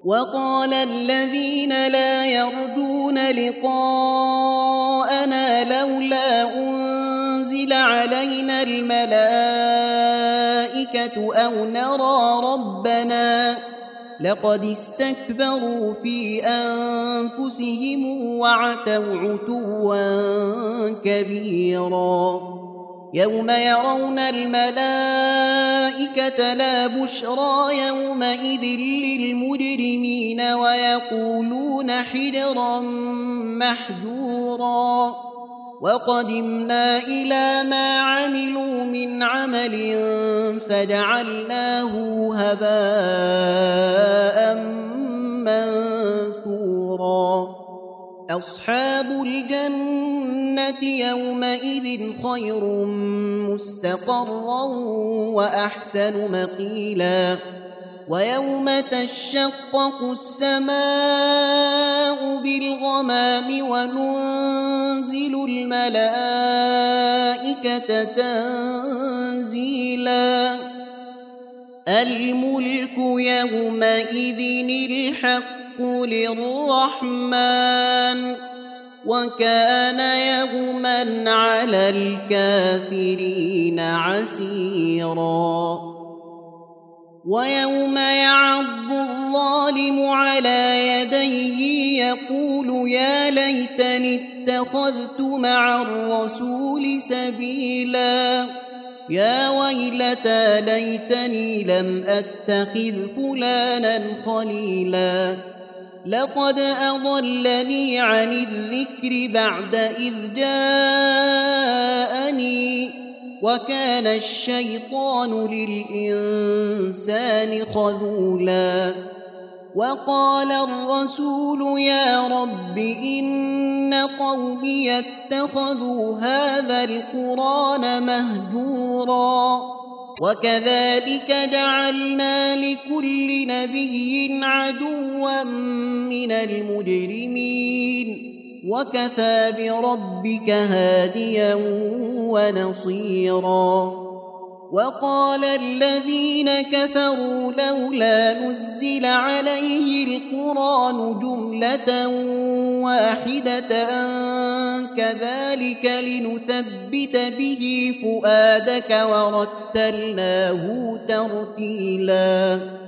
وقال الذين لا يرجون لقاءنا لولا أنزل علينا الملائكة أو نرى ربنا لقد استكبروا في أنفسهم وعتوا عتوا كبيرا يوم يرون الملائكة لا بشرى يومئذ للمجرمين ويقولون حجرا محجورا وقدمنا إلى ما عملوا من عمل فجعلناه هباء منثورا أصحاب الجنة يومئذ خير مستقرا وأحسن مقيلا ويوم تشقق السماء بالغمام وننزل الملائكة تنزيلا الملك يومئذ الحق للرحمن وكان يوما على الكافرين عسيرا ويوم يعض الظالم على يديه يقول يا ليتني اتخذت مع الرسول سبيلا يا ويلتى ليتني لم أتخذ فلانا خليلا لقد أضلني عن الذكر بعد إذ جاءني وكان الشيطان للإنسان خذولا وقال الرسول يا رب إن قومي اتخذوا هذا القرآن مهجورا وكذلك جعلنا لكل نبي عدوا من المجرمين وكفى بربك هاديا ونصيرا وقال الذين كفروا لولا نزل عليه القرآن جملة واحدة كذلك لنثبت به فؤادك ورتلناه ترتيلا